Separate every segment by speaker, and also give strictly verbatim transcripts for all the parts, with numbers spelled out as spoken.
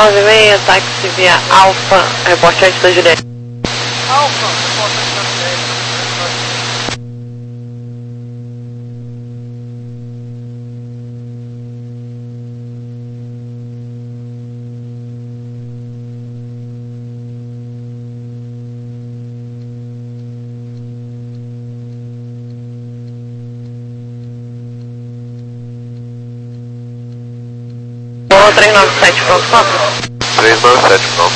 Speaker 1: nove seis, táxi via Alfa, reporte antes da Juliette.
Speaker 2: Alfa, reporte antes da Juliette.
Speaker 1: três nove sete, pronto, quatro.
Speaker 3: três nove sete, pronto.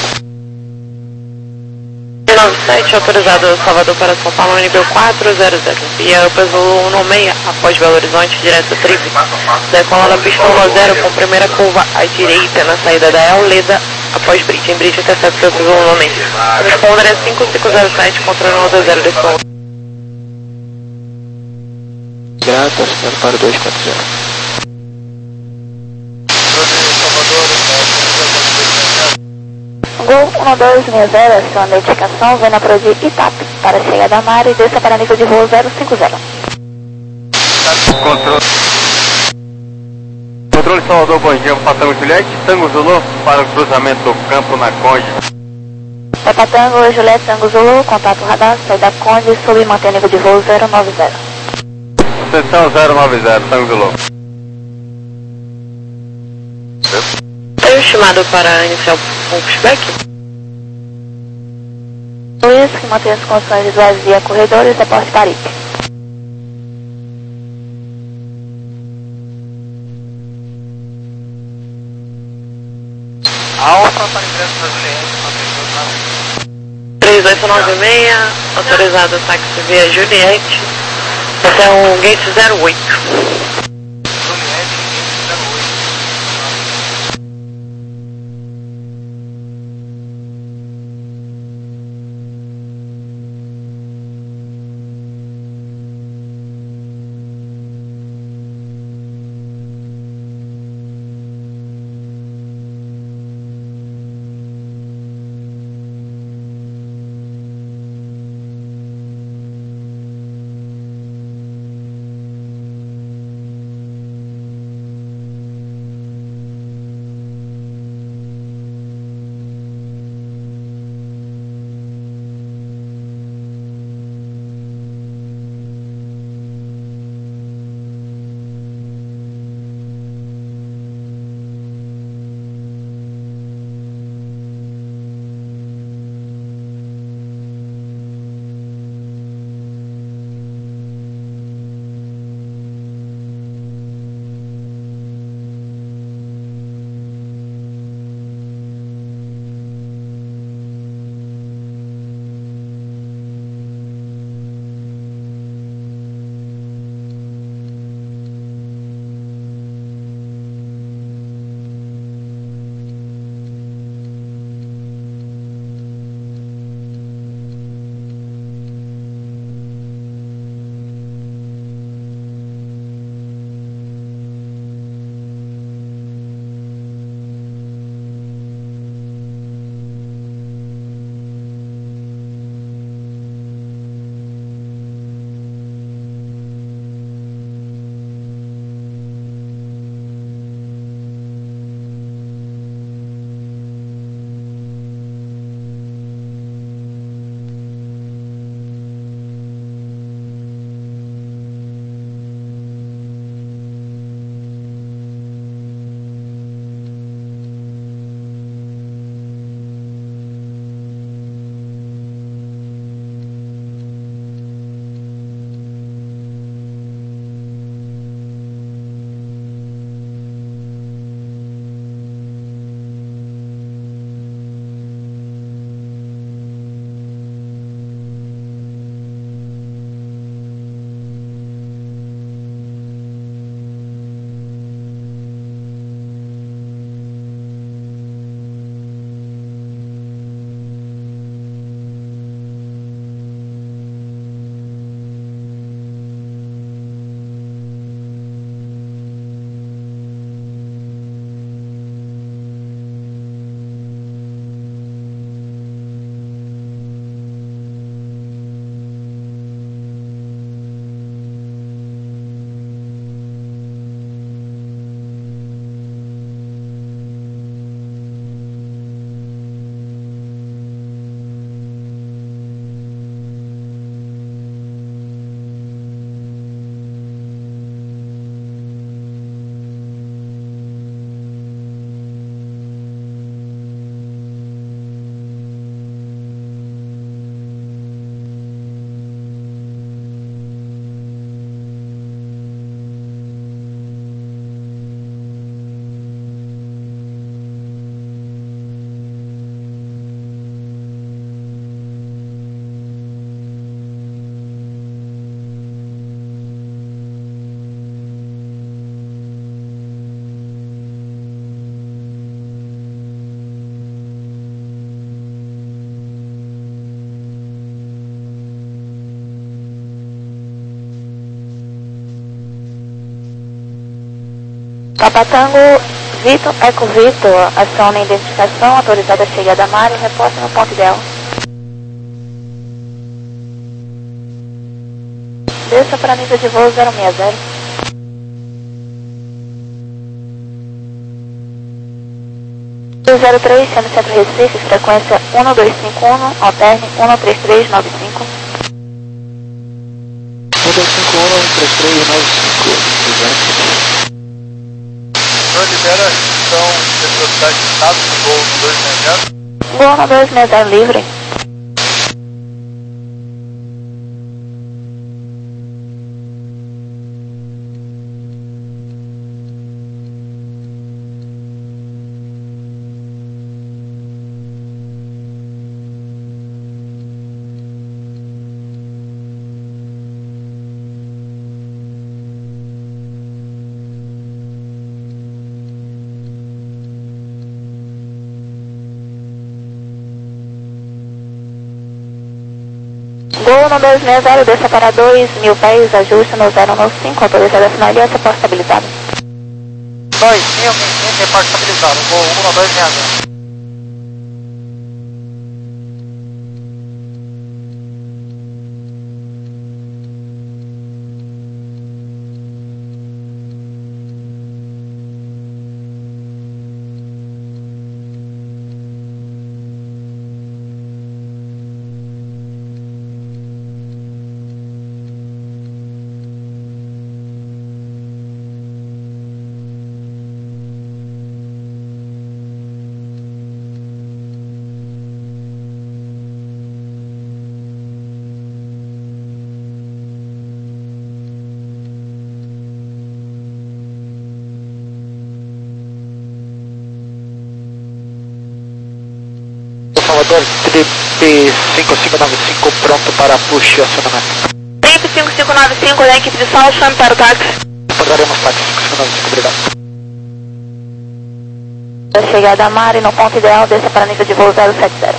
Speaker 1: três nove sete, autorizado Salvador para São Paulo, nível quatro zero zero. Via Upper Zulu um seis, após Belo Horizonte, direto a Trip. Decolando a pista um zero com primeira curva à direita na saída da Euleda, após Bridge. Em Bridge, intercepto Upper Zulu um seis. Responder é cinco cinco zero sete, controle um zero decolando.
Speaker 4: Grata, acionando para dois quatro zero.
Speaker 5: Gol um dois seis zero, sua notificação, vem na Prodi Itap, para chegar da Mara e desça para nível de voo zero cinco zero.
Speaker 3: Controle. Controle Salvador, bom dia, Patango Juliette, Tango Zulu para o cruzamento do campo na Conde.
Speaker 5: Papa Tango, Juliette, Tango Zulu, contato radar, saída Conde, sub e mantém nível de voo zero nove zero.
Speaker 3: Atenção zero nove zero, Tango Zulu.
Speaker 1: Tem um estimado para iniciar o pushback?
Speaker 5: Luiz, que mantém as condições visuais via corredores, reporte Paripe.
Speaker 2: Alfa para ingresso da Juliette,
Speaker 1: três oito nove seis, autorizado táxi via Juliette, até o gate zero oito.
Speaker 2: Juliette, zero oito.
Speaker 5: Papatango, Vitor, Eco Vitor, aciona a identificação, autorizada a chegada a mar e reporte no ponto ideal. Desça para nível de voo zero seis zero. zero três, sendo Centro Recife, frequência um dois cinco um, alterne um três três nove cinco.
Speaker 4: um dois cinco um, três três nove cinco.
Speaker 2: Senhor, libera a restrição de velocidade de status do voo dois seis zero.
Speaker 5: Voo dois seis zero livre. Gol no dois seis zero, desça para dois mil pés, ajuste no zero nove cinco, autorizada a finalidade, reporte estabilizado.
Speaker 2: dois mil, reporte estabilizado, voo um dois seis zero.
Speaker 4: Salvador, trip cinco cinco nove cinco, pronto para push e acionamento.
Speaker 1: Trip cinco cinco nove cinco, da equipe de sala, chame para o táxi.
Speaker 4: Aguardaremos táxi cinco cinco nove cinco, obrigado.
Speaker 5: A chegada a mar e no ponto ideal, desça para nível de voo zero sete zero.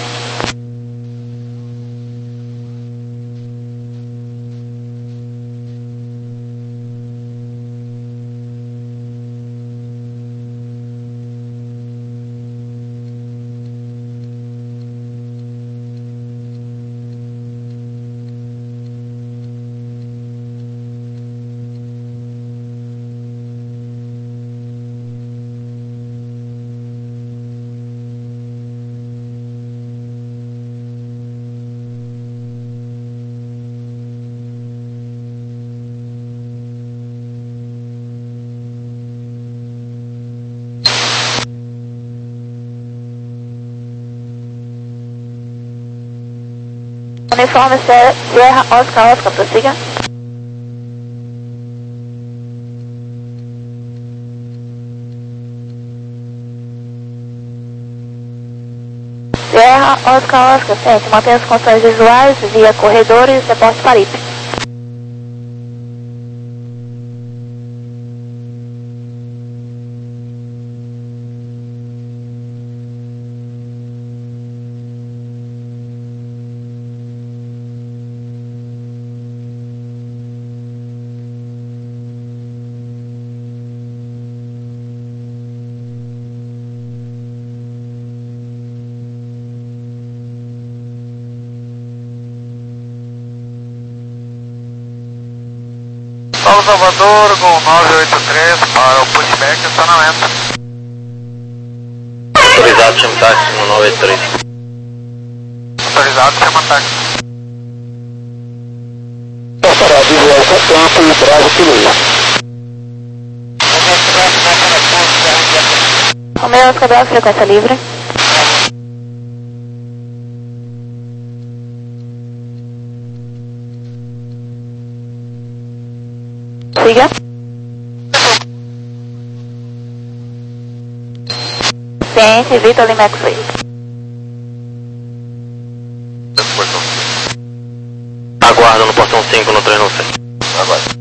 Speaker 5: Uniforme Sierra Oscar Oscar, prossiga. Sierra Oscar Oscar, frente, mantenha as condições visuais via corredores, reporte para I P.
Speaker 2: Paulo Salvador, Gol nove oito três para o pushback e acionamento.
Speaker 3: Autorizado, chama táxi no nove oito três.
Speaker 2: Autorizado, chama táxi.
Speaker 4: Passará de volta a campo e bravo piloto.
Speaker 5: Romeu Oscar Bravo, frequência livre. Siga. Ciente, Vitor Lima X-Ray.
Speaker 3: Aguarda no portão cinco no três nove seis. Aguarda.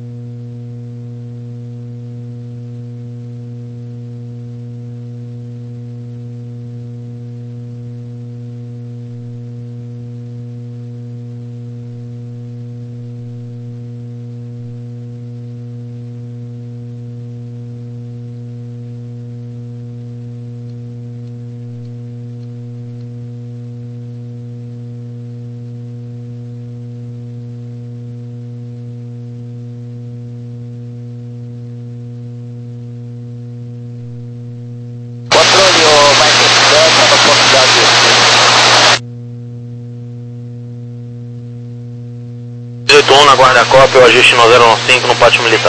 Speaker 3: na guarda-copa, o ajuste no zero cinco no pátio militar.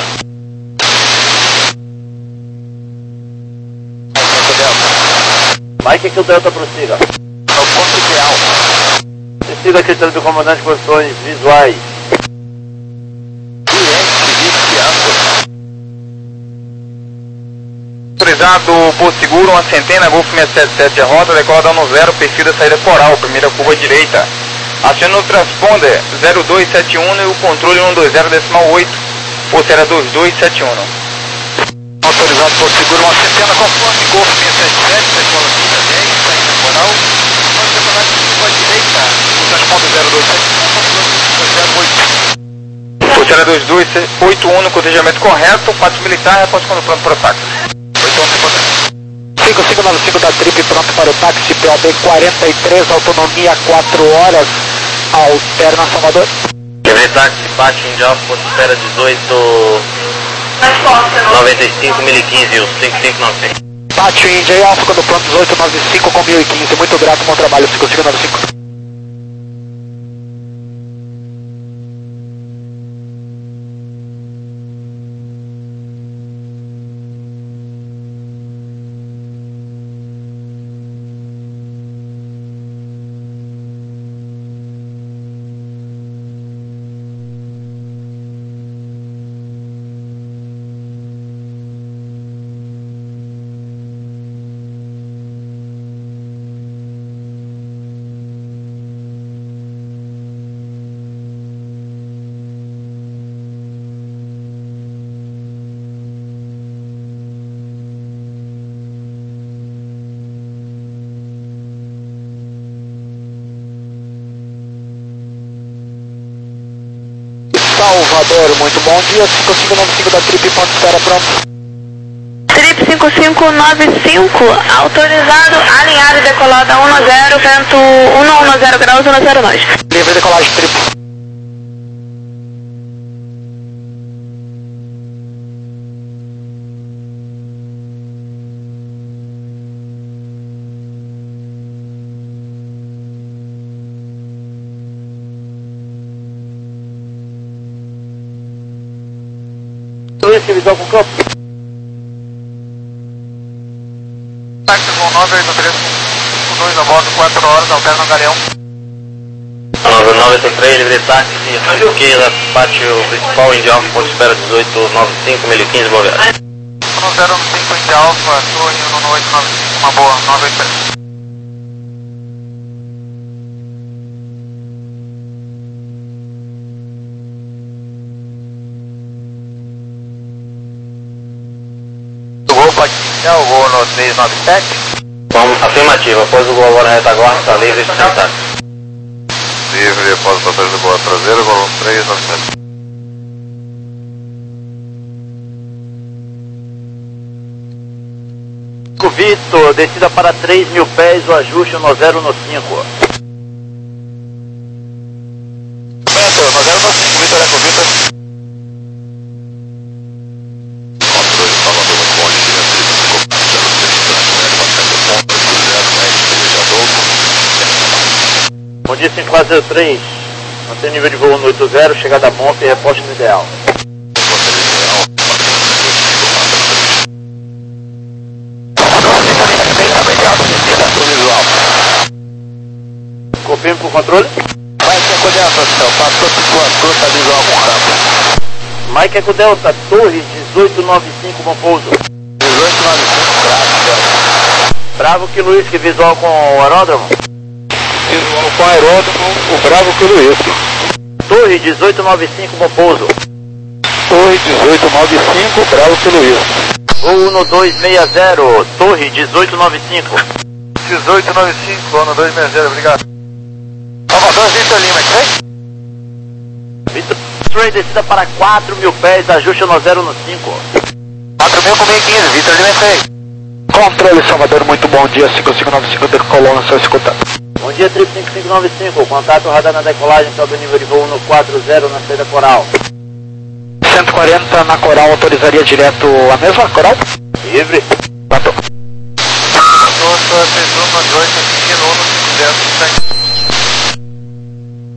Speaker 6: Mike, que o Delta prossiga.
Speaker 2: É o ponto ideal.
Speaker 6: Descida critério do comandante, posições visuais.
Speaker 3: Autorizado Porto Seguro, uma centena, Golf seiscentos e setenta e sete, a rota, decola dano zero, perfil da saída coral, primeira curva direita. Aciona o transponder zero dois sete um e o controle cento e vinte decimal oito, pulseira dois dois sete um.
Speaker 2: Autorizado Porto Seguro, uma centena, conforme Golf seiscentos e setenta e sete, decola pista dez, saída coral. Nós decolamos curva direita, o transponder zero dois sete um, controle zero oito.
Speaker 3: Pulseira dois dois oito um no cotejamento correto, pátio militar, reposto quando pronto para o táxi.
Speaker 4: cinco cinco nove cinco da Trip pronto para o táxi, P O B quarenta e três, autonomia quatro horas, alterna Salvador.
Speaker 3: Livre táxi, pátio Indial, espera dezoito noventa e cinco, mil e quinze, o cinco cinco nove cinco.
Speaker 4: Pátio India Alfa, quando pronto dezoito noventa e cinco com mil e quinze, muito grato, bom trabalho, cinco cinco nove cinco. Salvador, muito bom dia, cinco cinco nove cinco da Trip, ponto espera pronto.
Speaker 1: Trip cinco cinco nove cinco, autorizado, alinhado e decolado a um zero, vento um zero graus, um zero nós.
Speaker 4: Livre decolagem, Trip.
Speaker 6: Polícia visual com campo.
Speaker 2: Táxi com nove oito três cinco dois a bordo, quatro horas, alterna Galeão.
Speaker 3: nove nove oito três, livre táxi, esquerda, pátio principal, Indial, ponto espera dezoito noventa e cinco, mil e quinze, boa viagem.
Speaker 2: um zero cinco Indy Alfa, torre um oito nove cinco, uma boa, nove oito três.
Speaker 3: Pode iniciar o voo no três nove sete? Vamos, afirmativa, após o voo agora retaguarda, está livre e sentado.
Speaker 2: Livre, após o passageiro do voo traseiro, voo três nove sete.
Speaker 6: Vitor, descida para três mil pés, o ajuste no zero no cinco.
Speaker 2: Vitor, no zero no cinco, Vitor Eco Vitor.
Speaker 6: Bom dia, cinco quatro zero três, mantém nível de voo no oito zero, chegada a monte e reposto no ideal. Confirme por controle.
Speaker 2: Mike Eco Delta, passou por tá visual com campo.
Speaker 6: Mike Eco Delta, torre dezoito noventa e cinco, bom pouso.
Speaker 2: dezoito noventa e cinco, bravo.
Speaker 6: Bravo que Luiz, que visual com o aeródromo.
Speaker 2: Visual com aeródromo, o Bravo que Luiz.
Speaker 6: Torre dezoito noventa e cinco, bom pouso.
Speaker 2: Torre dezoito noventa e cinco, Bravo que Luiz.
Speaker 6: Voo no dois seis zero, torre dezoito noventa e cinco.
Speaker 2: dezoito noventa e cinco, no dois seis zero, obrigado. Salvador, Vitor Lima, ok?
Speaker 6: Vitor Stray, descida para quatro mil pés, ajuste no zero no cinco.
Speaker 2: quatro mil com mil e quinze, Vitor Lima, ok?
Speaker 4: Controle Salvador, muito bom dia, cinco cinco nove cinco decolou no seu escutado.
Speaker 6: Bom dia, Trip cinco cinco nove cinco, contato radar na decolagem, sobe o nível de voo no quatro zero na saída coral.
Speaker 4: cento e quarenta na coral, autorizaria direto a mesma coral?
Speaker 6: Livre.
Speaker 4: Bateu.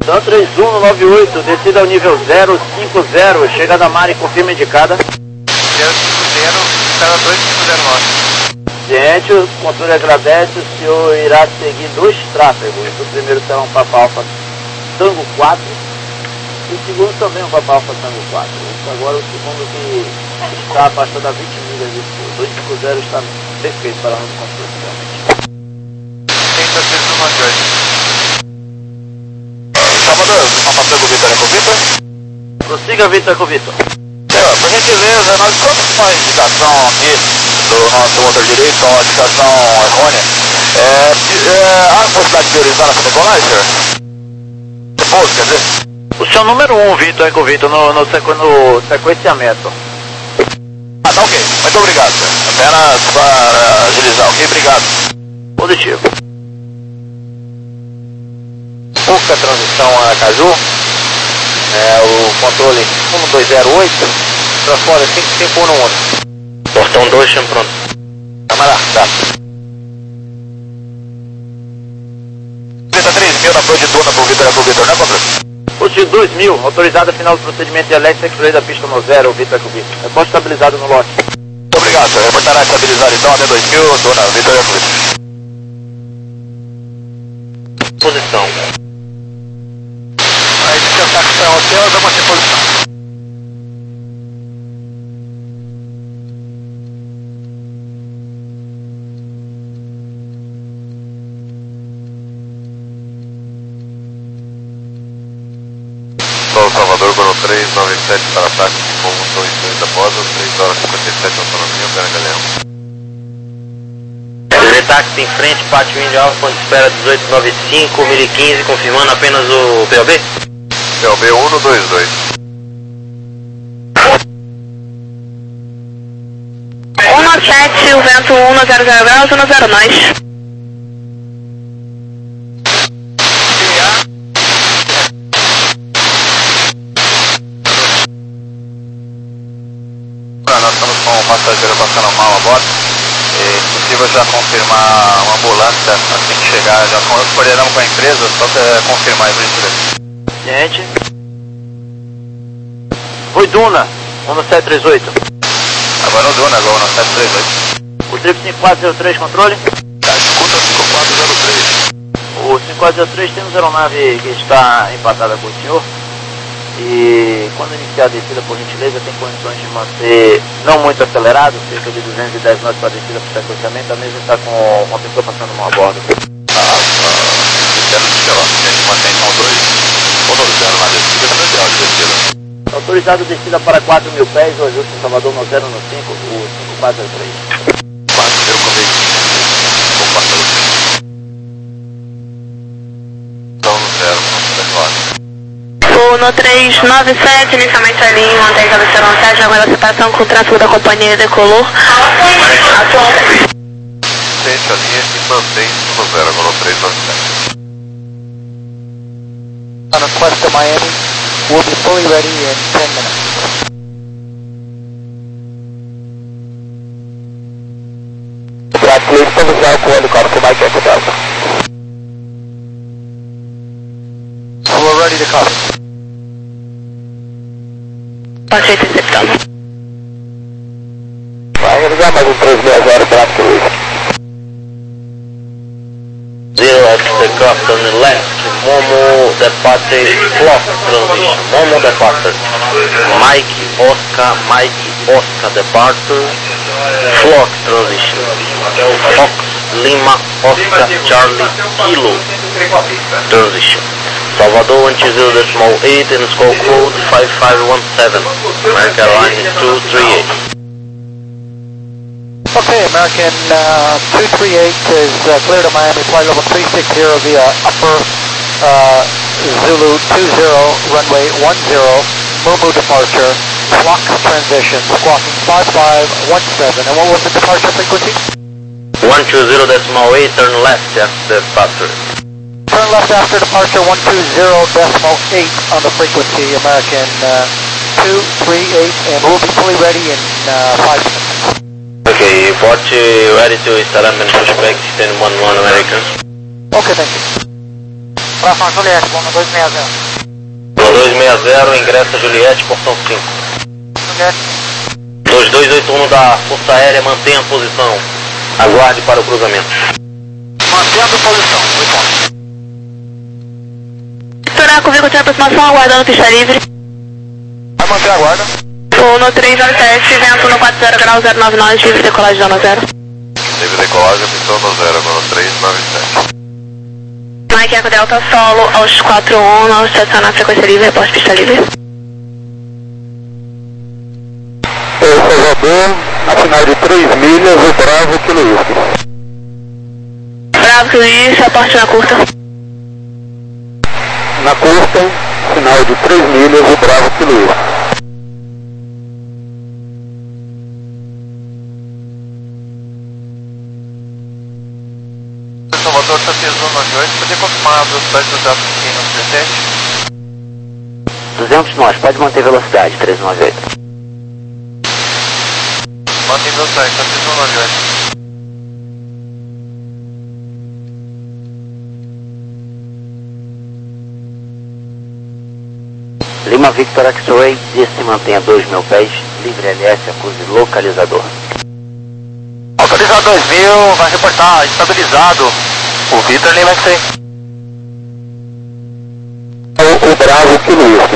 Speaker 6: Sun três um nove oito, descida ao nível zero cinco zero, chegada a Mari, confirma indicada.
Speaker 3: zero cinco zero, estrada dois cinco zero nove.
Speaker 6: Ciente, o controle agradece, o senhor irá seguir dois tráfegos. O primeiro será um Papa Alfa Tango quatro e o segundo também um Papa Alfa Tango quatro. Isso agora o segundo que está afastado a vinte milhas de sul. dois cinco zero está perfeito para o controle realmente.
Speaker 3: trinta vezes no Android. Salvador, uma passagem com o Vitor é com o Vitor?
Speaker 6: Prossiga, Vitor, com o Vitor.
Speaker 3: É, por gentileza, nós estamos com uma indicação aqui do nosso motor direito, uma indicação errônea. É, é, há a possibilidade de priorizar essa decolagem, senhor? Depois, quer dizer?
Speaker 6: O seu número um, Vitor, é com o Vitor, no, no, sequ, no sequenciamento.
Speaker 3: Ah, tá ok. Muito obrigado, senhor. Apenas para agilizar, ok? Obrigado.
Speaker 6: Positivo.
Speaker 3: Pouca transição a Caju. É, o controle um dois zero oito, transponder cinco cinco um um.
Speaker 6: Portão dois, chama pronto.
Speaker 3: Câmara, tá. trinta e três mil na Pro de Duna pro Vitor, é pro Vitor, né, Controle?
Speaker 6: Positivo dois mil, autorizado final do procedimento de elétrica X-ray da pista no zero, Vitor, é com o Vitor. Reposto estabilizado no lote.
Speaker 3: Muito obrigado, senhor. Reportará estabilizado então, A D dois mil, Duna, Vitor, é com o Vitor.
Speaker 6: Posição.
Speaker 2: Aí descansar que está em hotel, dá uma reposição.
Speaker 3: Sol Salvador, Goro três nove sete para ataque, como dois dois após, três horas e cinquenta e sete autonomia, Pena Galeão.
Speaker 6: Táxi em frente, pátio Índio Alfa, ponto de espera dezoito nove cinco, mil e quinze, confirmando apenas o P O B?
Speaker 3: P O B um dois dois.
Speaker 1: um sete, o vento um no zero zero graus, um no zero nós.
Speaker 3: Nós estamos com o passageiro passando mal a bordo. É possível já confirmar uma ambulância assim que chegar, já coordenamos com a empresa, só para confirmar aí por gentileza.
Speaker 6: Gente. Oi, Duna, um sete três oito.
Speaker 3: Agora o Duna, agora o sete três oito.
Speaker 6: O triplo cinco quatro zero três, controle?
Speaker 3: Tá, escuta cinco quatro zero três.
Speaker 6: O cinco quatro zero três temos aeronave que está empatada com o senhor. E quando iniciar a descida, por gentileza, tem condições de manter não muito acelerado, cerca de duzentos e dez nós para a descida para o sequenciamento, a mesma está com uma pessoa passando mal a bordo.
Speaker 3: Ah, ah, a gente mantém então dois, autorizado na descida, no ideal de descida.
Speaker 6: Autorizado descida para quatro mil pés, o ajuste em Salvador no zero no cinco, o cinco quatro zero três.
Speaker 3: quatro zero com veículo, com quatro zero. Então no zero, no telefone.
Speaker 1: No três nove sete, inicialmente a linha, mantém a cabeceira no sete, aguarda a separação com o tráfego da companhia decolor.
Speaker 3: Sente a linha e mantém no zero, agora três nove sete.
Speaker 4: On request to Miami, we'll be fully ready in ten minutes.
Speaker 3: Please, posição com o helicóptero Mike Echo Delta.
Speaker 4: We're ready to cover.
Speaker 1: Pode ser interceptando.
Speaker 3: Vai realizar mais um três seis zero para Cruz.
Speaker 6: Zero at the craft on the left, Momo departure, clock transition, Momo departure, Mike Oscar, Mike Oscar departure, flock transition, Fox Lima Oscar Charlie Kilo transition. Salvador one two zero decimal eight and score code five five one seven, American Airlines two three eight.
Speaker 4: Okay, American uh, two three eight is uh, clear to Miami, flight level three six zero via upper uh, Zulu two zero, runway one zero, Momu departure, flock transition, squawking five five one seven, and what was the departure frequency?
Speaker 6: one two zero decimal eight, turn left after departure.
Speaker 4: Turn left after departure one two zero decimal eight on the frequency, American uh, two three eight, and we'll be fully ready in uh, five minutes.
Speaker 6: Okay, port ready to start up and pushback ten one one American.
Speaker 4: Okay, thank you. Ação Juliette, Loma dois seis zero.
Speaker 6: Loma dois seis zero, ingressa Juliette, portão cinco.
Speaker 4: Juliette.
Speaker 6: dois dois oito um da Força Aérea, mantenha a posição. Aguarde para o cruzamento.
Speaker 2: Mantendo posição, oito pontos.
Speaker 1: Toraco, Vico de aproximação, aguardando pista livre.
Speaker 2: Vai manter a guarda.
Speaker 1: Uno três nove sete, vento no quatro zero grau zero nove nove, livre decolagem zona zero.
Speaker 3: Livre decolagem, pistão no zero, agora três nove sete.
Speaker 1: Mike Eco Delta Solo, aos quatro um, estacionar frequência livre, reposto pista livre.
Speaker 4: Salvador, a final de três milhas, o Bravo Kilo Whisky.
Speaker 1: Bravo Kilo Whisky, reposte na curta.
Speaker 4: Na curta, final de três milhas, o Bravo Kilo Whisky.
Speaker 2: Salvador, está T Z nove oito, podia confirmar a velocidade do jato aqui no trinta e sete?
Speaker 6: duzentos nós, pode manter velocidade, três nove oito.
Speaker 2: Mantém velocidade, está T Z nove oito.
Speaker 6: Lima Victor X-Ray, se mantenha dois mil pés, livre L S, acuse localizador.
Speaker 2: Autorizado dois mil, vai reportar estabilizado. O Victor Lima X-Ray.
Speaker 4: O, o Bravo Kilo Whisky.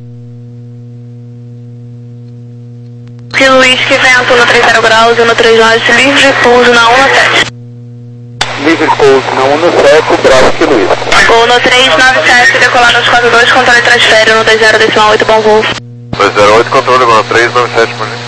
Speaker 1: Kilo Whisky, vento no trinta graus, no três nove, livre pouso na um sete.
Speaker 4: Livre pouso na um sete, o Bravo Kilo Whisky.
Speaker 1: Uno três nove sete, decolado aos quatro dois, controle transfere no dois zero decimal oito, bom voo.
Speaker 3: dois zero oito, controle agora três nove sete, por ali.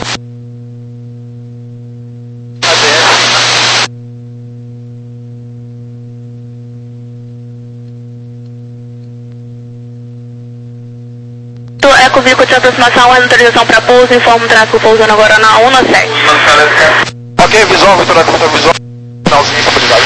Speaker 1: Eco Vico de aproximação, autorização para pouso, informa o tráfego pousando agora na um sete.
Speaker 2: Ok, visual, Vitor, Vitor, visual. Finalzinho, estabilidade.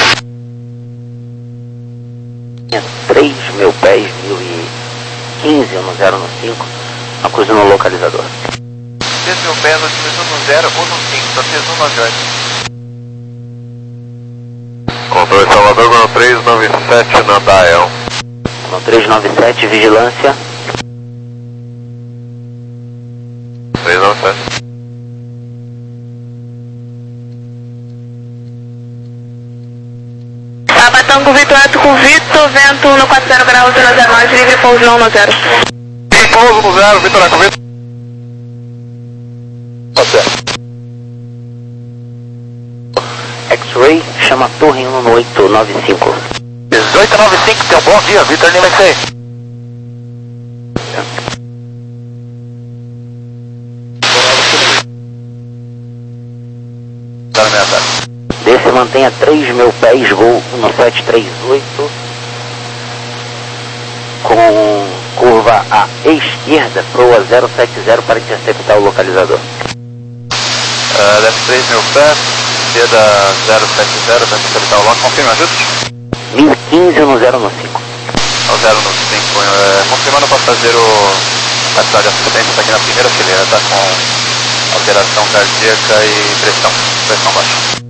Speaker 6: três mil pés, mil e quinze, no zero no cinco, acuse no localizador.
Speaker 2: três mil pés, otimizando no zero ou no cinco, está T Z nove oito.
Speaker 3: Controle Salvador, agora três nove sete na Dial.
Speaker 6: No três nove sete, vigilância.
Speaker 3: três nove sete.
Speaker 1: Tabatango Vitor, Eto com Vitor, vento no quatro zero graus, zero zero nove, livre pouso não no zero.
Speaker 2: Pouso no zero, Vitor, Eco Vitor. Tá certo.
Speaker 6: X-Ray, chama a torre um oito nove cinco.
Speaker 2: dezoito nove cinco, tem um bom dia, Vitor Lima X-Ray. Tá na minha tarde.
Speaker 6: Desce, mantenha três mil pés, voo um sete três oito, com curva à esquerda, proa zero sete zero para interceptar o localizador.
Speaker 2: Uh, deve três mil pés, esquerda zero sete zero, para interceptar o local, confirma, ajuda?
Speaker 6: mil e quinze no zero no cinco.
Speaker 2: Ao zero no cinco, uh, confirmando o passageiro na cidade de assistência, está aqui na primeira fileira, está com alteração cardíaca e pressão, pressão baixa.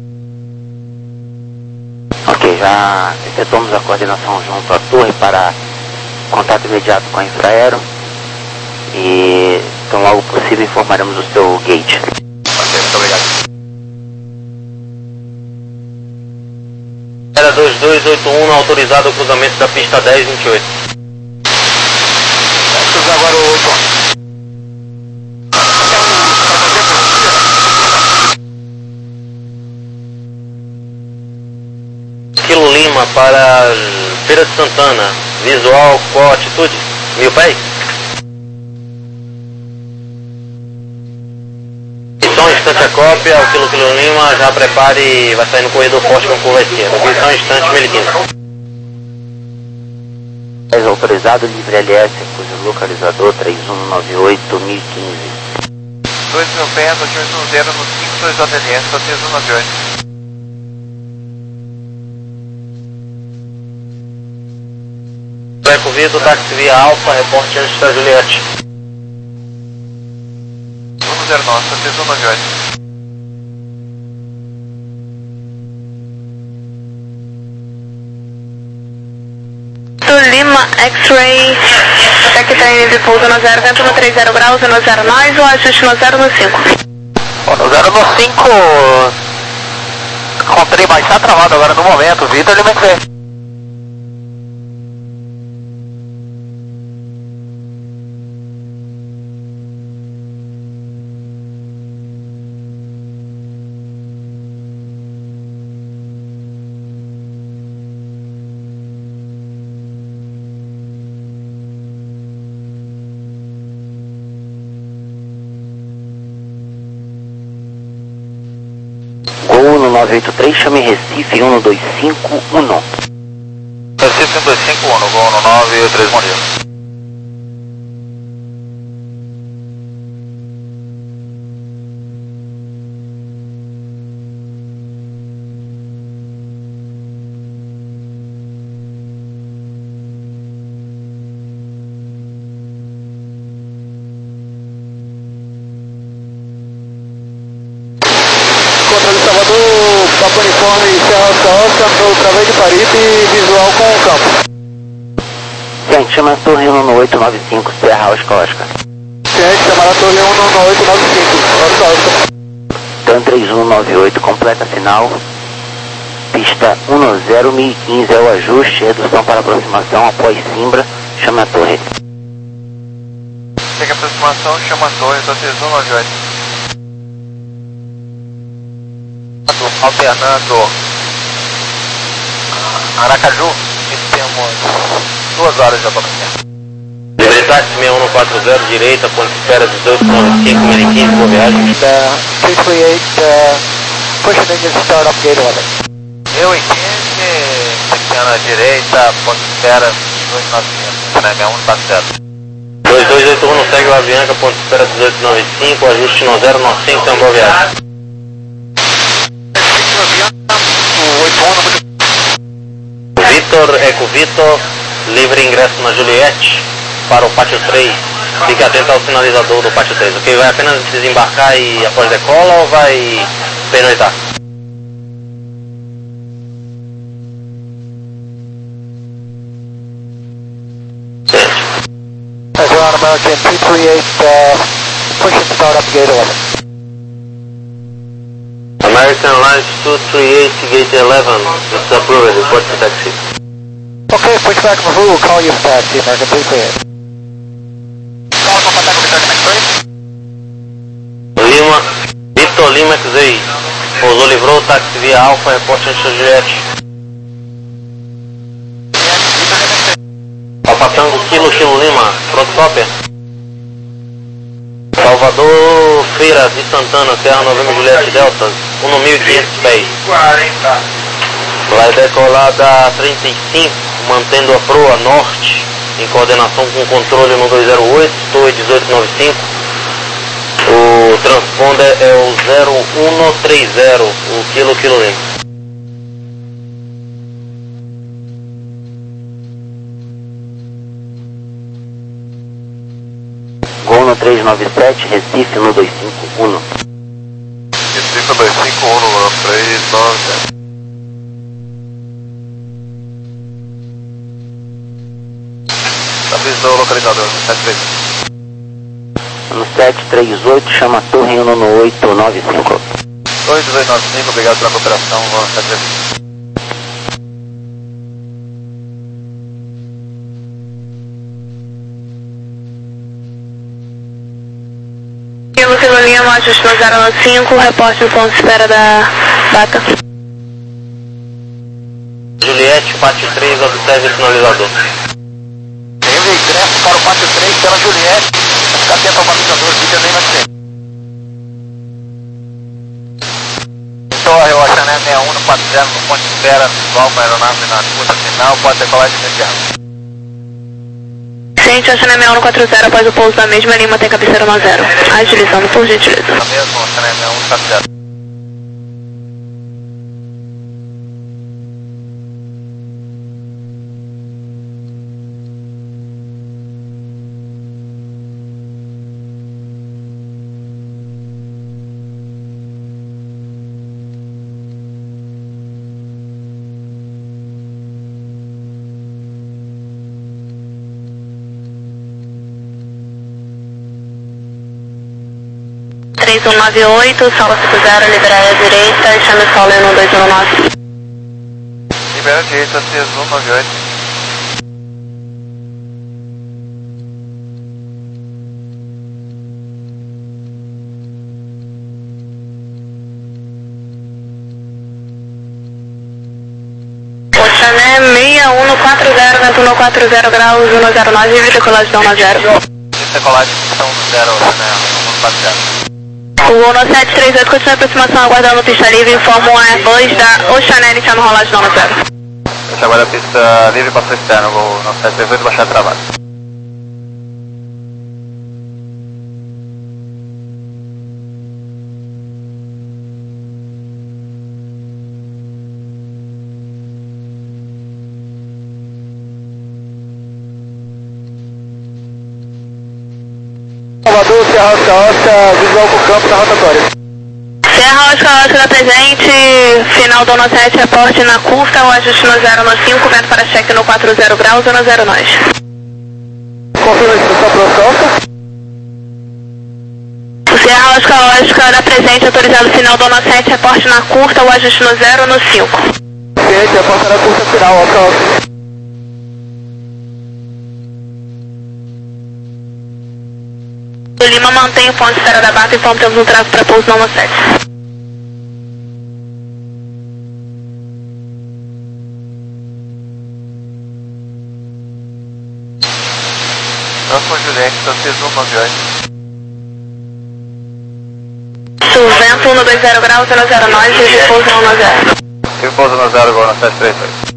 Speaker 6: Ok, já efetuamos a coordenação junto à torre para contato imediato com a Infraero e tão logo possível informaremos o seu gate.
Speaker 2: Ok, muito obrigado.
Speaker 6: Era dois dois oito um, autorizado o cruzamento da pista dez vinte e oito.
Speaker 2: Vamos cruzar agora o oito.
Speaker 6: Kilo Lima para Feira de Santana, visual, qual altitude? Mil pés? Visão instante a cópia, o Kilo Kilo Lima, já prepare, vai sair no corredor forte com curva esquerda. Visão instante, mil e quinze. É autorizado, livre L S, cujo localizador três um nove oito mil e quinze.
Speaker 2: dois mil pés, otimizando no zero no cinco dois J L S, está T Z nove oito.
Speaker 6: Eco Vitor, táxi via Alfa, reporte antes da Juliette.
Speaker 2: um zero nove, está T Z nove oito.
Speaker 1: Lima Lima, X-Ray, aqui tá indo de pouso no zero, vento no trinta graus, no zero nós, o ajuste no zero no cinco.
Speaker 4: No zero no cinco, encontrei, mas está travado agora no momento, Vitor Lima X-Ray.
Speaker 6: nove oito três, chame Recife um dois cinco um.
Speaker 2: Recife um dois cinco um, voo no nove oito três, bom dia.
Speaker 4: Papa Uniforme Serra Oscar, no través de Paripe e visual com o campo.
Speaker 6: Gente, chama a torre um no oito nove cinco, Serra Oscar Oscar.
Speaker 4: Gente, chamar a torre um no oito nove cinco, Oscar Oscar.
Speaker 6: Dan três um nove oito, completa final. Pista um zero, mil e quinze é o ajuste, redução para aproximação após Simbra, chama a torre.
Speaker 2: Tem que aproximação, chama a torre, então três um nove oito. Alternando Aracaju, e temos duas horas de autonomia.
Speaker 6: Libertaxe seis um quatro zero, direita, ponto de espera dezoito noventa e cinco, mil e quinze, boa viagem.
Speaker 4: três três oito, uh, pushing engine startup gate eleven.
Speaker 2: mil e quinze, secando à direita, ponto de espera dezoito novecentos, né, sessenta e um quatro zero.
Speaker 6: dois dois oito um, segue o Avianca, ponto de espera dezoito noventa e cinco, ajuste no zero nove cinco, tem uma boa viagem. Vitor, Eco Vitor, livre ingresso na Juliette para o pátio três. Fique atento ao sinalizador do pátio três, ok? Vai apenas desembarcar e após decola ou vai pernoitar?
Speaker 4: Ground American two three eight, uh, pushing startup gate eleven.
Speaker 6: American Airlines two three eight, gate eleven, it's approved, report to taxi.
Speaker 4: Okay, pushback from who will call you for taxi, American two three eight.
Speaker 2: Call for contact with American X-Ray.
Speaker 6: Lima, Vitor Lima X-Ray, pousou, livrou o táxi via Alfa, reporte antes da Juliette. Alfa Tango, Kilo, Kilo Lima, pronto, cópia. Salvador, Feira de Santana, Serra Novembro Juliette Delta, um mil e quinhentos pés. Vai decolar da trinta e cinco, mantendo a proa norte, em coordenação com o controle no dois zero oito, torre dezoito noventa e cinco. O transponder é o zero um três zero, o Kilo Kilo Lima. Gol no três nove sete, Recife no dois cinco um.
Speaker 2: Recife dois cinco um no três nove sete. Avisa o localizador no sete três.
Speaker 6: No sete três oito, chama a torre um no oito nove cinco.
Speaker 2: Torre dezoito noventa e cinco, obrigado pela cooperação, vamos sete três.
Speaker 1: Kilo Lima, ajuste no zero nove cinco, reporte no ponto de espera da data.
Speaker 6: Juliette, pátio três, observe o sinalizador.
Speaker 2: Teve ingresso para o pátio três pela Juliette, fica atento ao balizador, fica bem na frente. Torre, o Axané sessenta e um no quatro zero, no ponto de espera, visual com a aeronave na disputa final, pode decolar de imediato.
Speaker 1: Ciente, Axané sessenta e um no quatro zero, após o pouso da mesma Lima, tem cabeceira no zero. Agilizando, por gentileza.
Speaker 2: Na mesma, o Axané sessenta e um no quatro zero.
Speaker 1: três um nove oito, solo cinco zero, liberar a direita, chame o solo em um dois um nove.
Speaker 3: Libera a direita, três um nove oito.
Speaker 1: Oxané seis um quatro zero, vento um quatro zero graus, um zero nove, e decolagem um zero.
Speaker 3: Decolagem um zero, Oxané um quatro zero.
Speaker 1: O um sete três oito continua a aproximação, aguardando pista livre, informa o Airbus da Oxané, iniciando rolagem um zero.
Speaker 3: Deixa agora a pista livre para o externo, vou no sete três oito baixar travado.
Speaker 4: Salvador, Serra Oscar Oscar, visual com o campo na rotatória.
Speaker 1: Serra Oscar Oscar da presente, final do sete, reporte na curta, o ajuste no zero no cinco, vento para cheque no quatro zero graus, no zero nós.
Speaker 4: Confirma a instrução para o Oscar.
Speaker 1: Serra Oscar Oscar da presente, autorizado final do sete, reporte na curta, o ajuste no zero no cinco.
Speaker 4: Ciente, reporte na curta final, Oscar Oscar.
Speaker 1: O Lima mantém o ponto de espera da bata, então temos um tráfego para pouso no sete.
Speaker 3: Próximo Juliette, três um nove oito.
Speaker 1: Vento um dois zero graus, zero zero nós, e repouso no zero.
Speaker 3: Repouso no zero, vou no sete três oito.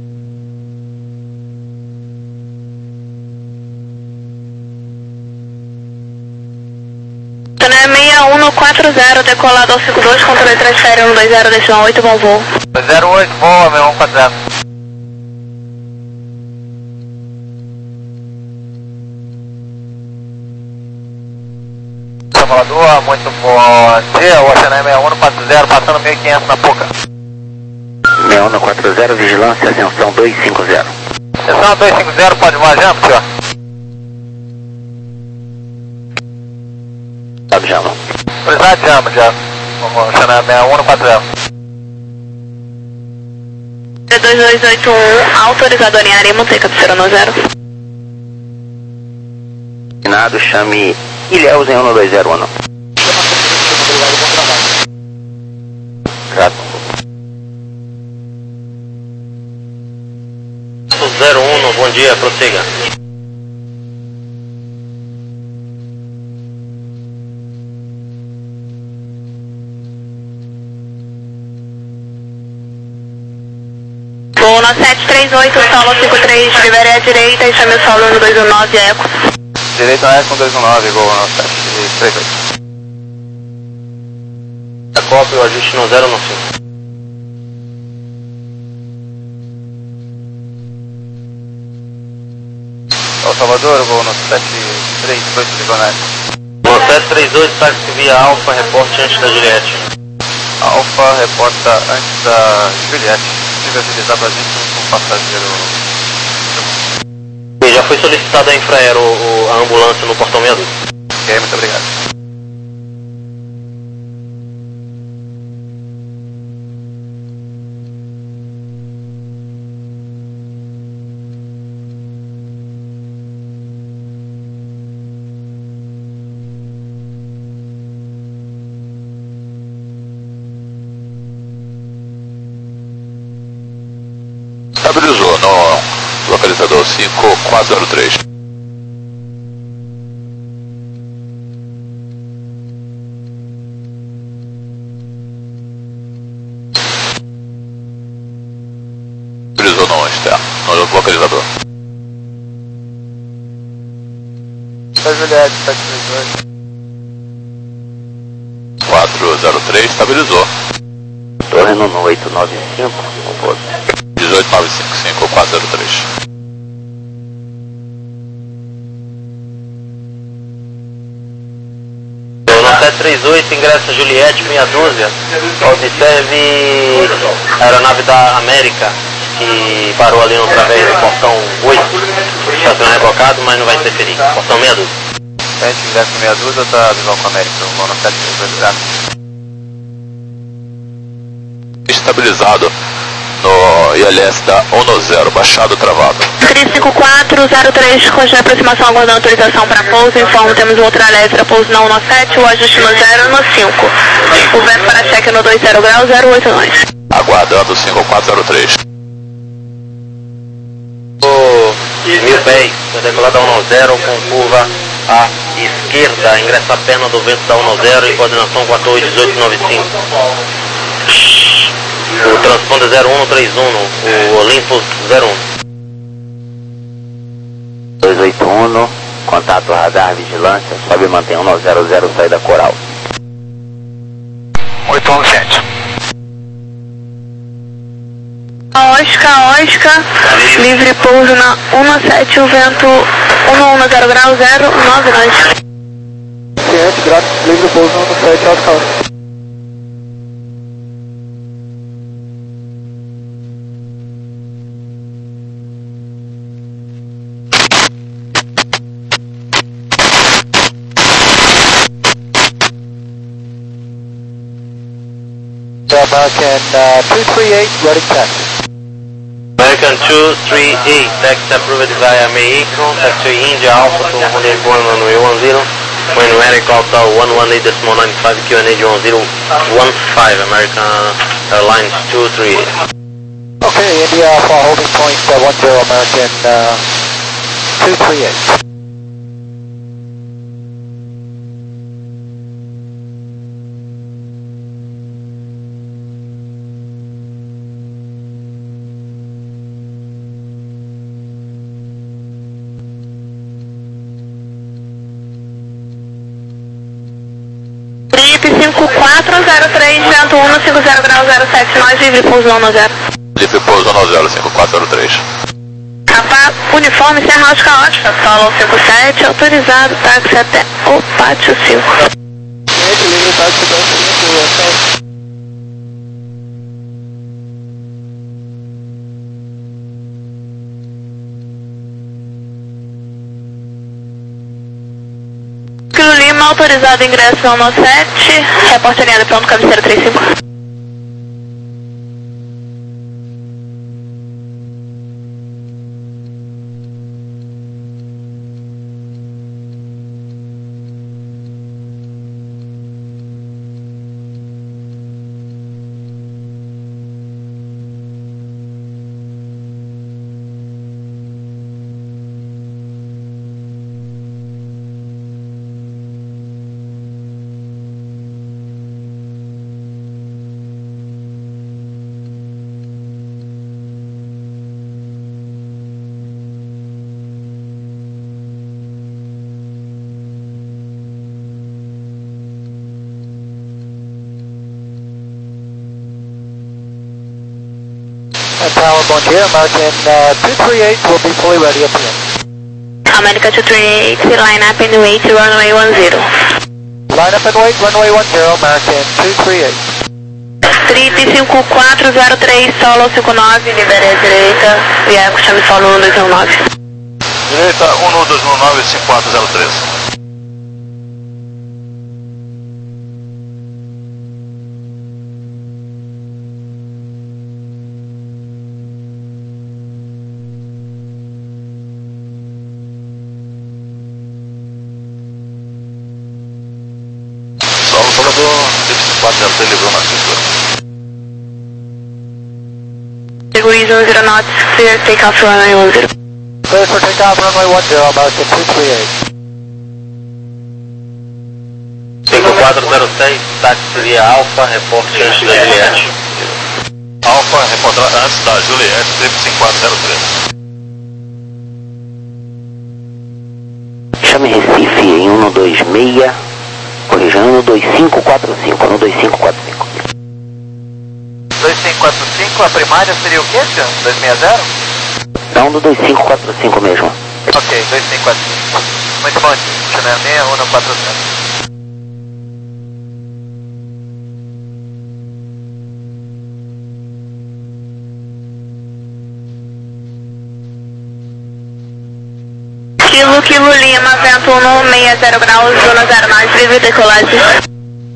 Speaker 1: seis um quatro zero, decolado ao cinco dois, controle transfere um dois zero, decisão oito, bom voo.
Speaker 3: zero oito, boa, meu um quatro zero. Salvador, muito bom dia, o Oxané seis um quatro zero, passando mil e quinhentos na Puca.
Speaker 6: seis um quatro zero, vigilância, ascensão dois cinco zero.
Speaker 3: Ascensão dois cinco zero, pode voar jump, senhor?
Speaker 6: Sabe, Jama?
Speaker 3: Autorizado jump, já. Oxané seis um quatro zero.
Speaker 1: dois dois oito um, autorizado em área, montei cabeceira no zero.
Speaker 6: Nado, chame Ilhéus em um dois zero um. Grato. zero um, bom dia, prossiga.
Speaker 1: Voo no sete três oito, solo cinco três, libere à direita e chame o solo no dois um nove, eco.
Speaker 3: Direito na Eco dois um nove, gol no sete três oito.
Speaker 6: A cópia, o ajuste no zero no cinco.
Speaker 3: Ó Salvador, gol no sete três oito, diagonais.
Speaker 6: No sete três oito, táxi via Alfa, reporte antes da Juliette.
Speaker 3: Alfa, reporta antes da Juliette. Se tiver utilizar para a gente, um passageiro.
Speaker 6: E já foi solicitado a Infraero, o, a ambulância no portão meia dúzia.
Speaker 3: Ok, muito obrigado.
Speaker 7: Estabilizou no localizador cinco quatro zero três. Estabilizou no externo, no localizador.
Speaker 3: Da Juliette, sete três oito.
Speaker 7: quatro zero três, estabilizou.
Speaker 6: Torre no oito nove cinco, um pouco.
Speaker 7: dezoito nove cinco cinco quatro zero três.
Speaker 6: No sete três oito, ingresso Juliette, meia dúzia. Observe a aeronave da América, que parou ali no través do portão oito. Estacionamento rebocado, mas não vai interferir. Portão meia dúzia.
Speaker 3: sete, ingresso meia dúzia, tá visual com a América, Lona sete, exato.
Speaker 7: Estabilizado no I L S da um zero, baixado travado.
Speaker 1: três cinco quatro zero três, continua a aproximação, aguardando autorização para pouso. Informo, temos outro alerta para pouso na um sete, o ajuste no zero no cinco. O vento para cheque no dois zero graus, zero oito nove.
Speaker 7: Aguardando cinco quatro zero três.
Speaker 6: Mil pés, foi decolada um zero com curva à esquerda, ingressa a perna do vento da um zero e coordenação quatorze dezoito noventa e cinco. O transponder zero um três um, o Olympus zero um. dois oito um, contato radar, vigilância, sobe e mantém um zero zero, saída coral.
Speaker 2: oito um sete.
Speaker 1: Oscar, Oscar, livre pouso na um sete, o vento um zero graus, zero nove nove.
Speaker 4: Ciente, grátis, livre pouso no um sete, Oscar. American uh, two three eight, ready taxi.
Speaker 6: American two three eight, taxi approved via Mexico, taxi India Alpha to one eight one runway one zero, when American Alpha one one eight decimal nine five, Q N H one zero one five, American Airlines two three eight.
Speaker 4: Okay, India Alpha holding point uh, one zero, American uh, two three eight.
Speaker 1: cinco quatro zero três, vento um cinco zero graus, zero sete nove, livre pouso na um zero.
Speaker 7: Livre pouso um zero, cinco quatro zero três.
Speaker 1: Capa, uniforme, Serra Oscar Oscar, solo cinco sete, autorizado, táxi até o pátio cinco.
Speaker 4: Ciente, livre táxi dois cinco, Oscar.
Speaker 1: Kilo Lima, autorizado ingresso no sete, repórter alinhado pronto, cabeceira trinta e cinco.
Speaker 4: Tower, bom dia, American uh, two three eight will be fully ready at the end.
Speaker 1: America two three eight, line up and wait, runway one zero.
Speaker 4: Line up and wait, runway one zero, American two three eight.
Speaker 1: trinta cinco quatro zero três, solo cinco nove, libere a direita, e eco, chame solo um dois um nove.
Speaker 7: Direita um dois um nove, cinco quatro zero três. Solo Salvador, cinco quatro zero três, livrou na cintura.
Speaker 1: Degrees one zero knots, clear, take off runway one zero.
Speaker 4: Clear for takeoff, runway one zero, American two three eight.
Speaker 6: cinco quatro zero seis, táxi seria Alfa, reporte antes da Juliette.
Speaker 7: Alfa, reportar antes da Juliette, cinco quatro zero três.
Speaker 6: Chame Recife em um dois seis, corrigindo dois cinco quatro cinco, no dois cinco quatro cinco.
Speaker 3: dois cinco quatro cinco, a primária seria o quê, senhor? dois seis zero?
Speaker 6: Não, do dois cinco quatro cinco mesmo.
Speaker 3: Ok, dois cinco quatro cinco. Muito bom, Chanel seis um quatro zero.
Speaker 1: Kilo Kilo Lima, vento um seis zero graus, zona zero nove, livre decolagem.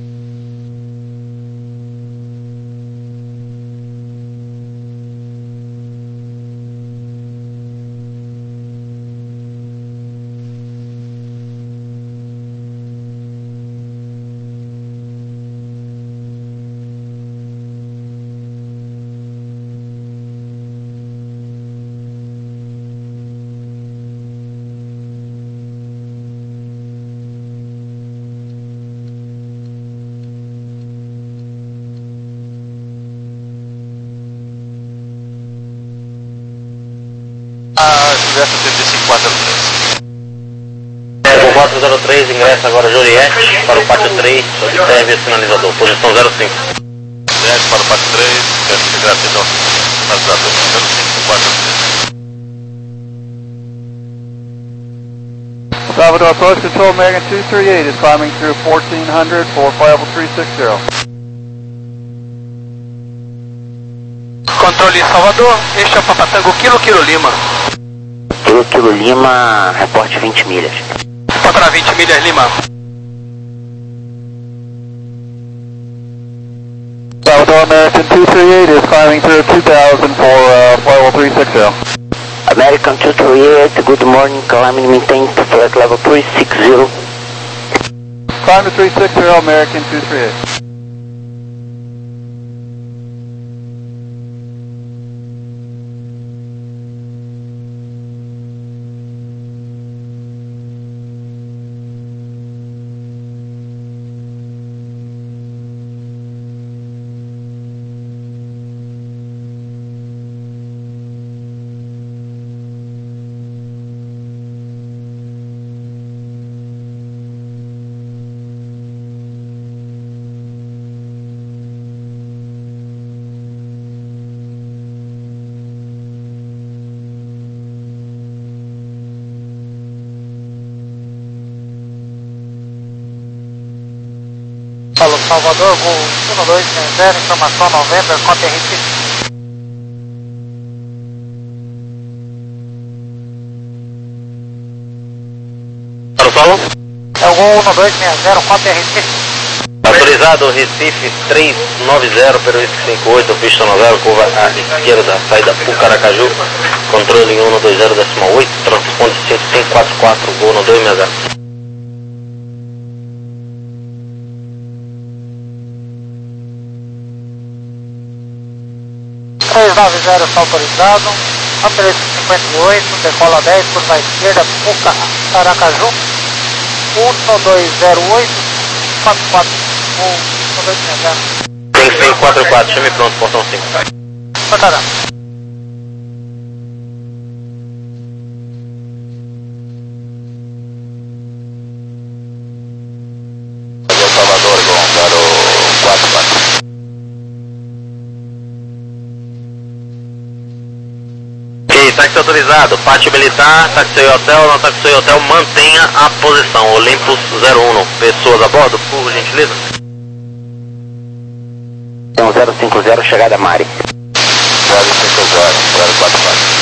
Speaker 2: Ingresso trinta e cinco quatro zero três.
Speaker 6: É, o quatro zero três ingressa agora Juliette para o pátio três, observe o sinalizador, posição zero cinco.
Speaker 7: Juliette para o pátio três, teste de gratidão, sinalizador zero cinco quatro três.
Speaker 4: Salvador Approach Control American two three eight is climbing through fourteen hundred for Flight Level three six zero.
Speaker 2: Controle Salvador, este é o Papatango Kilo Kilo Lima.
Speaker 8: Kilo Kilo Lima, reporte vinte milhas.
Speaker 2: Para vinte milhas Lima.
Speaker 4: Salvador American two three eight is climbing through two thousand for uh, Flight Level three six zero.
Speaker 8: American two three eight, good morning, climbing maintain to Flight Level three six zero.
Speaker 4: Climb to three six zero, American two three eight. Paulo Salvador, voo um dois zero, informação November, conta Recife.
Speaker 6: Para o solo?
Speaker 4: É o voo um dois zero, conta Recife.
Speaker 6: Autorizado Recife três nove zero, Peruísque cinco oito, pista zero, curva à esquerda, saída Pucaracaju, controle em um dois zero decimal oito, transponde cinco cinco quatro quatro, voo no dois seis zero.
Speaker 4: três nove zero está autorizado, Peruísque cinquenta e oito, decola dez, curva à esquerda, Pucaracaju, um dois zero oito, quatro quatro, um dois seis zero.
Speaker 6: cinco cinco quatro quatro, chame pronto, portão cinco.
Speaker 4: Patará.
Speaker 7: Salvador com zero quatro quatro.
Speaker 6: Ok, táxi autorizado, pátio militar, táxi hotel, não táxi hotel, mantenha a posição, Olympus zero um, pessoas a bordo, por gentileza.
Speaker 8: Então zero cinco zero, chegada Mari.
Speaker 7: zero cinco zero, zero quatro quatro.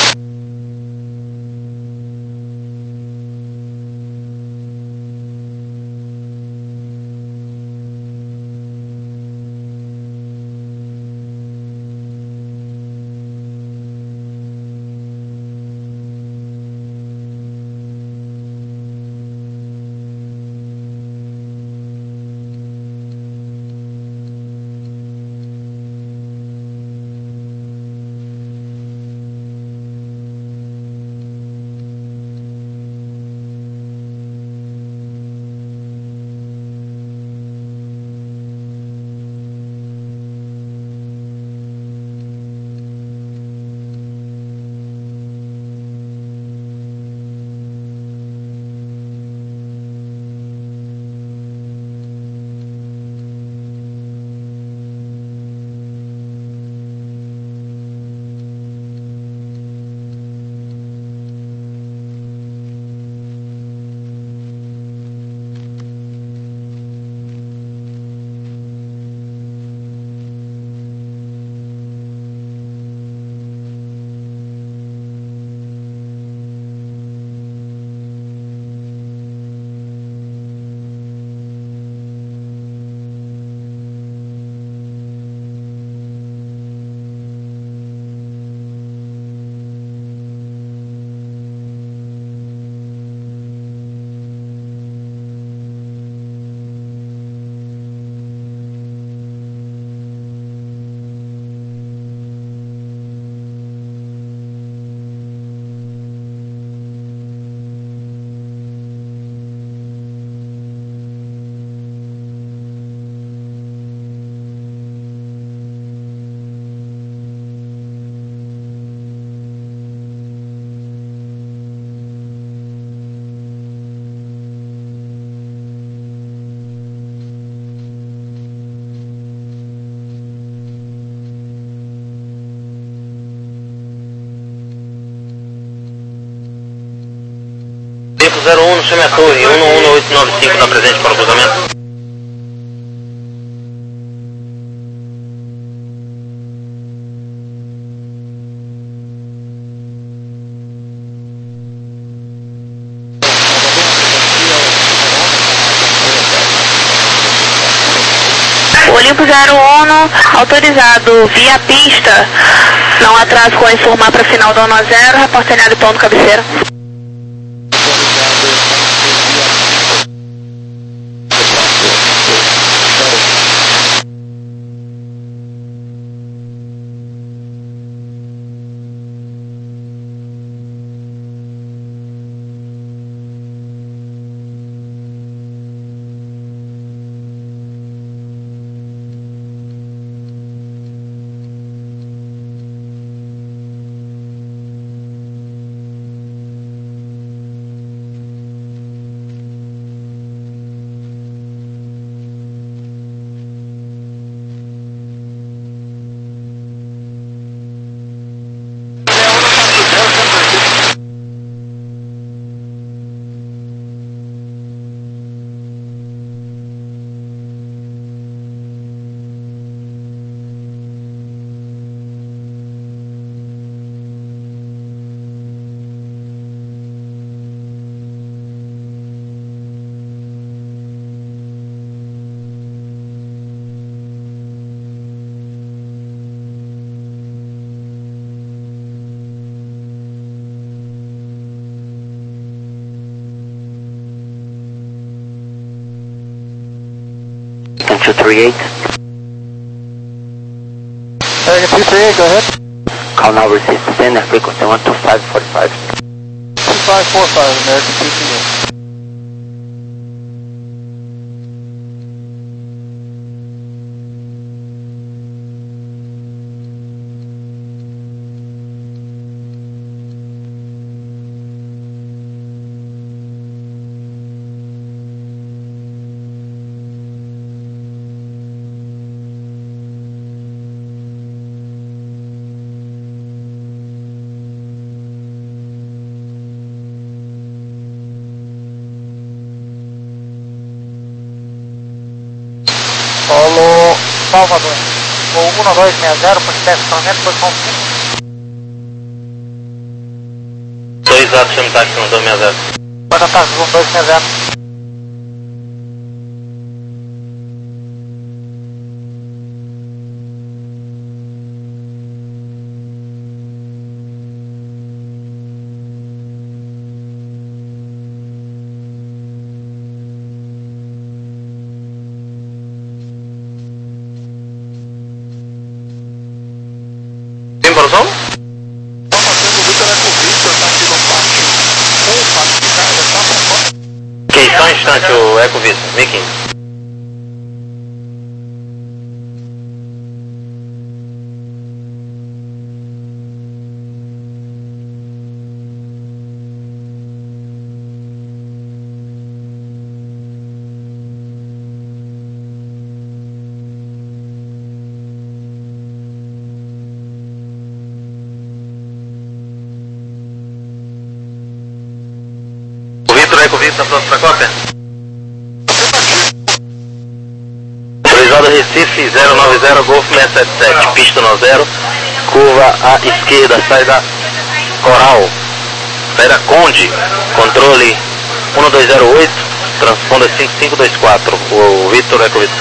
Speaker 6: zero um, chame a torre, um um oito nove cinco está presente para o cruzamento.
Speaker 1: Olimpo zero um, autorizado via pista, não atraso com informar para final do ano zero, reporte alinhado e ponto cabeceira.
Speaker 8: two three eight.
Speaker 4: American two three eight, go ahead.
Speaker 8: Call now received standard frequency one two five four five.
Speaker 4: two five four five, American two three eight. Solo Salvador, o um dois seis zero, por estacionamento, posição cinco.
Speaker 6: dois atos, chame táxi no dois seis zero.
Speaker 4: Guarda táxi um dois seis zero.
Speaker 6: Tem produção? Ok, só um instante, o Eco Vista, Viking. Eco Vista, pronto para cópia? Autorizado Recife zero nove zero, Golf seis sete sete, pista no zero, curva à esquerda, saída Coral, saída Conde, controle um dois zero oito, transponder cinco cinco dois quatro, o Vitor Eco Vista.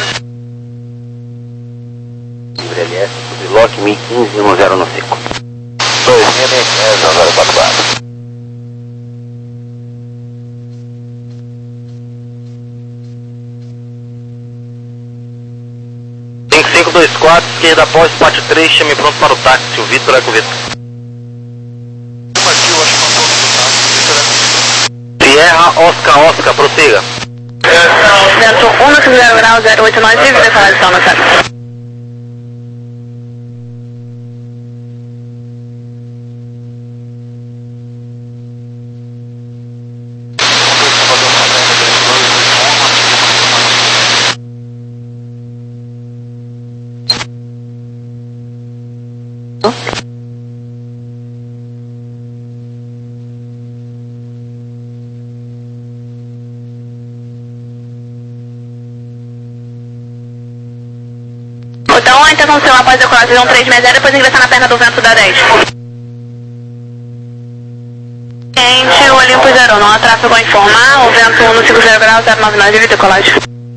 Speaker 8: L S, Sublock mil e quinze, um zero nove cinco.
Speaker 6: dois mil e quinze, um zero quatro quatro. cinco cinco dois quatro, esquerda após pátio três, chame pronto para o táxi, o Vitor Eco Vista. Sierra Oscar Oscar, prossiga.
Speaker 1: Vento um zero grau zero oito nove, vive declaração no táxi. a intenção seu após decolar de um três seis zero, depois ingressar na perna do vento da dez. Quente, Olimpo zero, não há tráfego a informar, o vento um no cinco zero grau, zero nove nove de decolagem.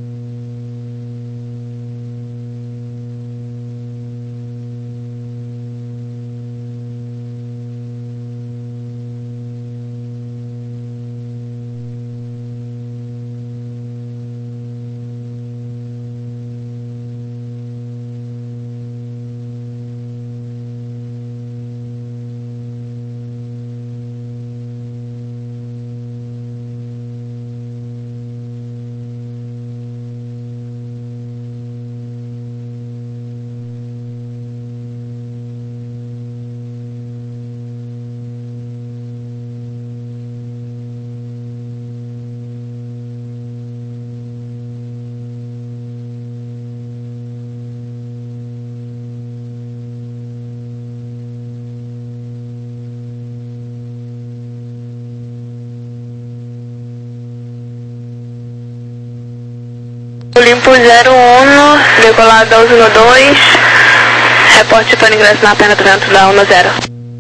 Speaker 1: Olimpo zero um, decolado da Uno dois, reporte para ingresso na perna do vento da Uno zero.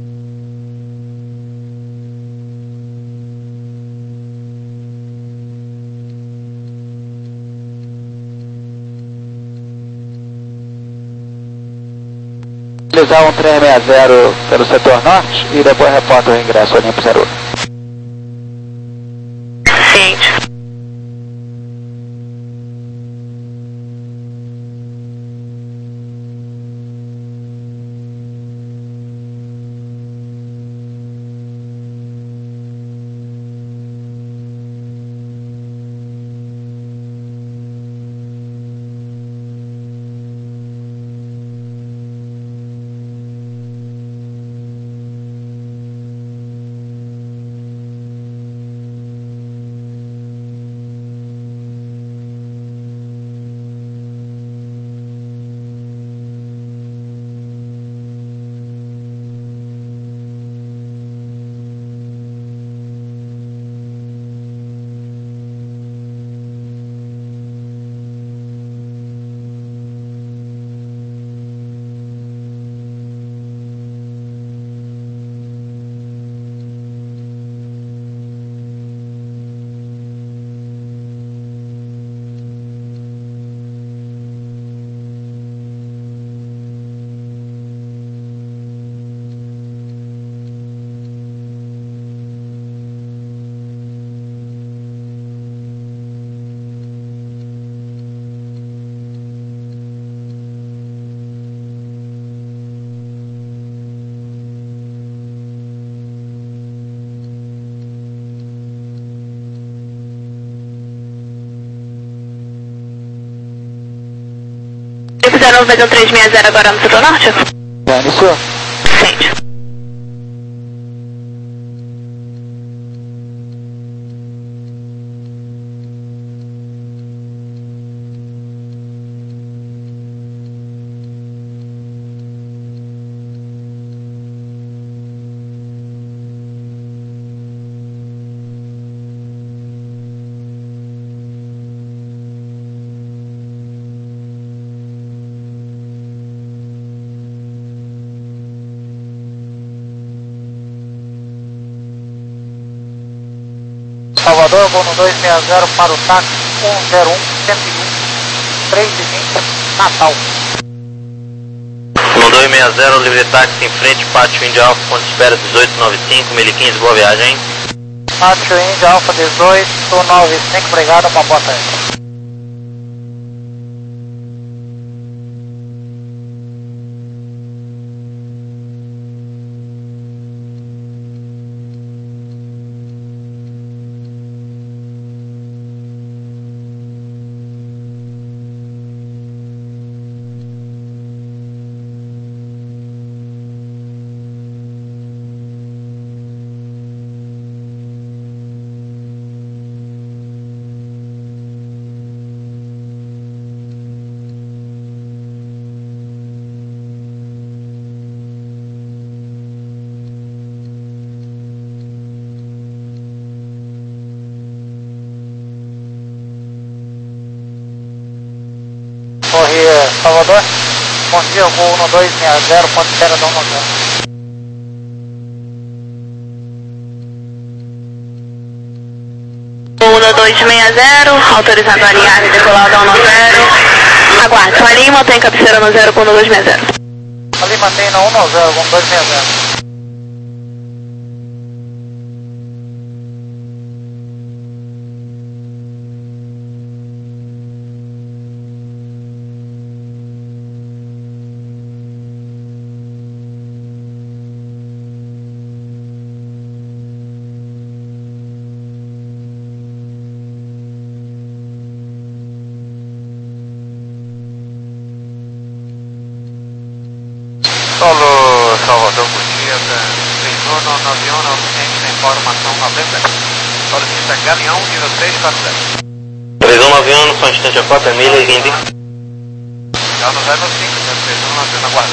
Speaker 4: Utilizar um trem seis zero pelo setor norte e depois reporta o ingresso Olimpo zero um.
Speaker 1: Ciente. zero nove um três seis zero agora no setor norte?
Speaker 4: Já iniciou?
Speaker 1: Ciente.
Speaker 4: Salvador, voo no dois seis zero para o táxi um zero um, cento e um, três e vinte, Natal.
Speaker 6: No dois seis zero, livre táxi em frente, pátio Índia Alfa, ponto de espera dezoito nove cinco, mil e quinze, boa viagem.
Speaker 4: Pátio Índia Alfa dezoito nove cinco, obrigado, uma boa tarde. Correia Salvador. Bom dia, voo um dois seis zero, pode ser da um zero.
Speaker 1: um dois seis zero, autorizado a alinhar e decolar da um zero. Aguarde, Marinho mantém cabeceira no zero com um dois seis zero.
Speaker 4: Ali mantém na um zero com dois seis zero.
Speaker 2: Solo Salvador, bom dia, retorno no avião novamente na informação noventa. Solicita Galeão, nível três quatro zero.
Speaker 6: três um nove um, só instante a quatro milhas e vinte.
Speaker 2: Já no zero cinco, três um nove um na guarda.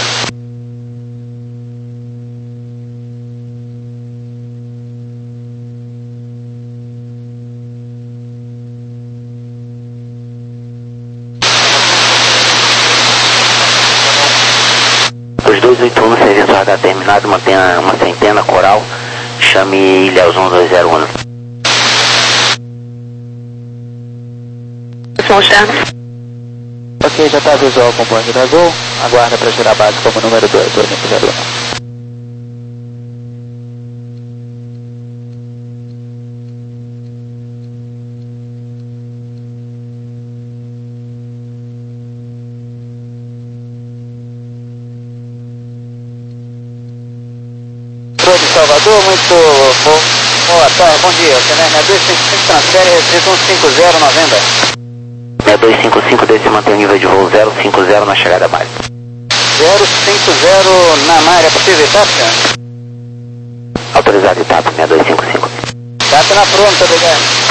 Speaker 8: Os dois oito um, serviço radar terminado, mantenha uma centena coral, chame Ilhéus um dois zero um. Ok, já está visual com o Boeing da Gol, aguarda para girar a base como número dois, Ornico zero um.
Speaker 4: De Salvador, muito bom, boa tarde, bom dia, C N R dois cinco cinco transfere, restrito um cinco zero noventa.
Speaker 8: seis dois cinco cinco, desse mantém o nível de voo zero cinco zero na chegada a base.
Speaker 4: zero cinco zero na área, possível E T A P?
Speaker 8: Autorizado E T A P, seis dois cinco cinco.
Speaker 4: E T A P na pronta, obrigado.